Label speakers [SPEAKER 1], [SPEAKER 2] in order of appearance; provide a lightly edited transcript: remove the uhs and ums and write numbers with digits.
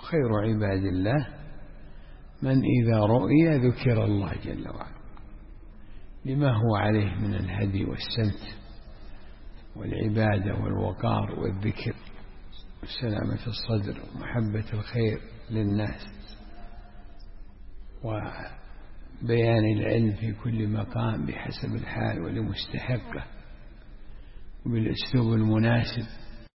[SPEAKER 1] وخير عباد الله من إذا رؤي ذكر الله جل وعلا، لما هو عليه من الهدي والسمت والعبادة والوقار والذكر وسلامة الصدر ومحبة الخير للناس وبيان العلم في كل مقام بحسب الحال ولمستحقه وبالأسلوب المناسب